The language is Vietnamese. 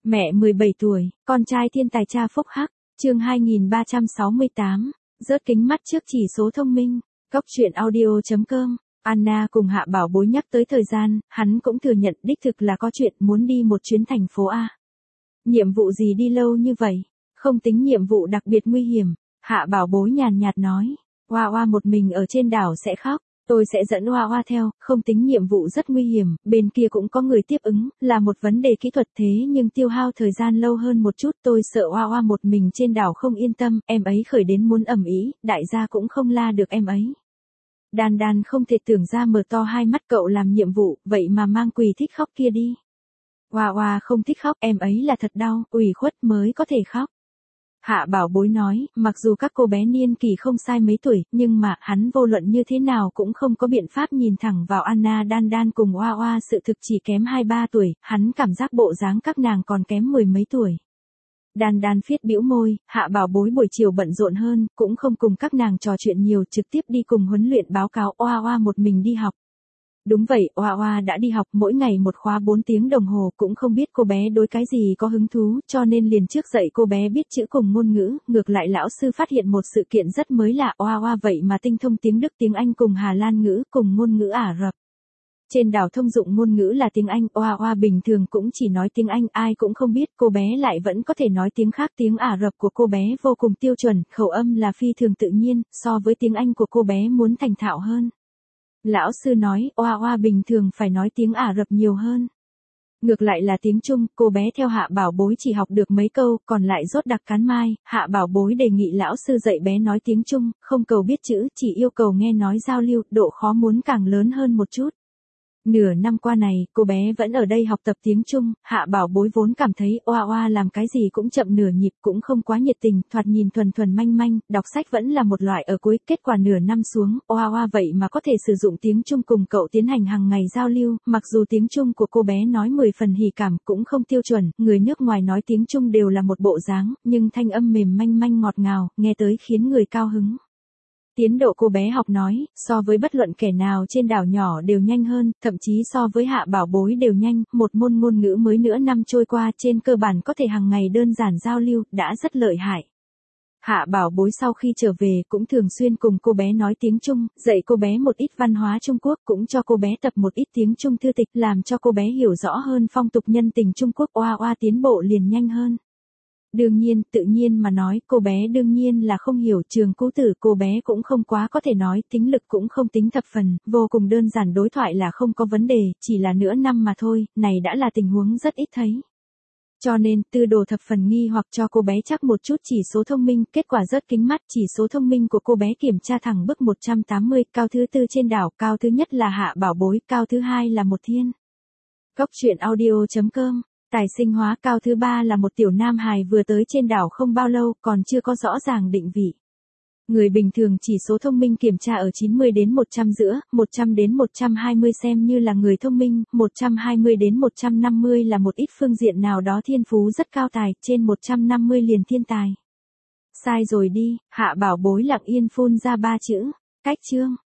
Mẹ 17 tuổi, con trai thiên tài cha phúc hắc, chương 2368, rớt kính mắt trước chỉ số thông minh, góc truyện audio.com. Anna cùng Hạ Bảo Bối nhắc tới thời gian, hắn cũng thừa nhận đích thực là có chuyện muốn đi một chuyến thành phố A. Nhiệm vụ gì đi lâu như vậy? Không tính nhiệm vụ đặc biệt nguy hiểm, Hạ Bảo Bối nhàn nhạt nói. Hoa Hoa một mình ở trên đảo sẽ khóc, tôi sẽ dẫn Hoa Hoa theo, không tính nhiệm vụ rất nguy hiểm, bên kia cũng có người tiếp ứng, là một vấn đề kỹ thuật thế nhưng tiêu hao thời gian lâu hơn một chút, tôi sợ Hoa Hoa một mình trên đảo không yên tâm, em ấy khởi đến muốn ầm ĩ, đại gia cũng không la được em ấy. Đan Đan không thể tưởng ra mở to hai mắt cậu làm nhiệm vụ, vậy mà mang quỳ thích khóc kia đi. Hoa Hoa không thích khóc, em ấy là thật đau, ủy khuất mới có thể khóc. Hạ Bảo Bối nói, mặc dù các cô bé niên kỳ không sai mấy tuổi, nhưng mà hắn vô luận như thế nào cũng không có biện pháp nhìn thẳng vào Anna Đan Đan cùng Hoa Hoa, sự thực chỉ kém 2-3 tuổi, hắn cảm giác bộ dáng các nàng còn kém 10 mấy tuổi. Đan Đan phiết bĩu môi, Hạ Bảo Bối buổi chiều bận rộn hơn, cũng không cùng các nàng trò chuyện nhiều, trực tiếp đi cùng huấn luyện báo cáo. Hoa Hoa một mình đi học. Đúng vậy, Hoa Hoa đã đi học mỗi ngày một khóa 4 tiếng đồng hồ, cũng không biết cô bé đối cái gì có hứng thú, cho nên liền trước dạy cô bé biết chữ cùng ngôn ngữ, ngược lại lão sư phát hiện một sự kiện rất mới lạ, Hoa Hoa vậy mà tinh thông tiếng Đức, tiếng Anh cùng Hà Lan ngữ, cùng ngôn ngữ Ả Rập. Trên đảo thông dụng ngôn ngữ là tiếng Anh, Hoa Hoa bình thường cũng chỉ nói tiếng Anh, ai cũng không biết, cô bé lại vẫn có thể nói tiếng khác, tiếng Ả Rập của cô bé vô cùng tiêu chuẩn, khẩu âm là phi thường tự nhiên, so với tiếng Anh của cô bé muốn thành thạo hơn. Lão sư nói, Hoa Hoa bình thường phải nói tiếng Ả Rập nhiều hơn. Ngược lại là tiếng Trung, cô bé theo Hạ Bảo Bối chỉ học được mấy câu, còn lại rốt đặc cán mai, Hạ Bảo Bối đề nghị lão sư dạy bé nói tiếng Trung, không cầu biết chữ, chỉ yêu cầu nghe nói giao lưu, độ khó muốn càng lớn hơn một chút. Nửa năm qua này, cô bé vẫn ở đây học tập tiếng Trung, Hạ Bảo Bối vốn cảm thấy Hoa Hoa làm cái gì cũng chậm nửa nhịp, cũng không quá nhiệt tình, thoạt nhìn thuần thuần manh manh, đọc sách vẫn là một loại ở cuối, kết quả nửa năm xuống, Hoa Hoa vậy mà có thể sử dụng tiếng Trung cùng cậu tiến hành hàng ngày giao lưu, mặc dù tiếng Trung của cô bé nói 10 phần hỉ cảm cũng không tiêu chuẩn, người nước ngoài nói tiếng Trung đều là một bộ dáng, nhưng thanh âm mềm manh manh ngọt ngào, nghe tới khiến người cao hứng. Tiến độ cô bé học nói, so với bất luận kẻ nào trên đảo nhỏ đều nhanh hơn, thậm chí so với Hạ Bảo Bối đều nhanh, một môn ngôn ngữ mới nữa năm trôi qua trên cơ bản có thể hàng ngày đơn giản giao lưu, đã rất lợi hại. Hạ Bảo Bối sau khi trở về cũng thường xuyên cùng cô bé nói tiếng Trung, dạy cô bé một ít văn hóa Trung Quốc, cũng cho cô bé tập một ít tiếng Trung thư tịch, làm cho cô bé hiểu rõ hơn phong tục nhân tình Trung Quốc. Hoa Hoa tiến bộ liền nhanh hơn. Đương nhiên, tự nhiên mà nói, cô bé đương nhiên là không hiểu, Trường Cú Tử cô bé cũng không quá có thể nói, tính lực cũng không tính thập phần, vô cùng đơn giản, đối thoại là không có vấn đề, chỉ là nửa năm mà thôi, này đã là tình huống rất ít thấy. Cho nên, Tư Đồ thập phần nghi hoặc cho cô bé chắc một chút chỉ số thông minh, kết quả rớt kính mắt, chỉ số thông minh của cô bé kiểm tra thẳng bức 180, cao thứ 4 trên đảo, cao thứ nhất là Hạ Bảo Bối, cao thứ 2 là Một Thiên. Góc truyện audio.com. Tài sinh hóa, cao thứ 3 là một tiểu nam hài vừa tới trên đảo không bao lâu, còn chưa có rõ ràng định vị. Người bình thường chỉ số thông minh kiểm tra ở 90 đến 100 giữa, 100 đến 120 xem như là người thông minh, 120 đến 150 là một ít phương diện nào đó thiên phú rất cao tài, trên 150 liền thiên tài. Sai rồi đi, Hạ Bảo Bối lặng yên phun ra 3 chữ, cách chương.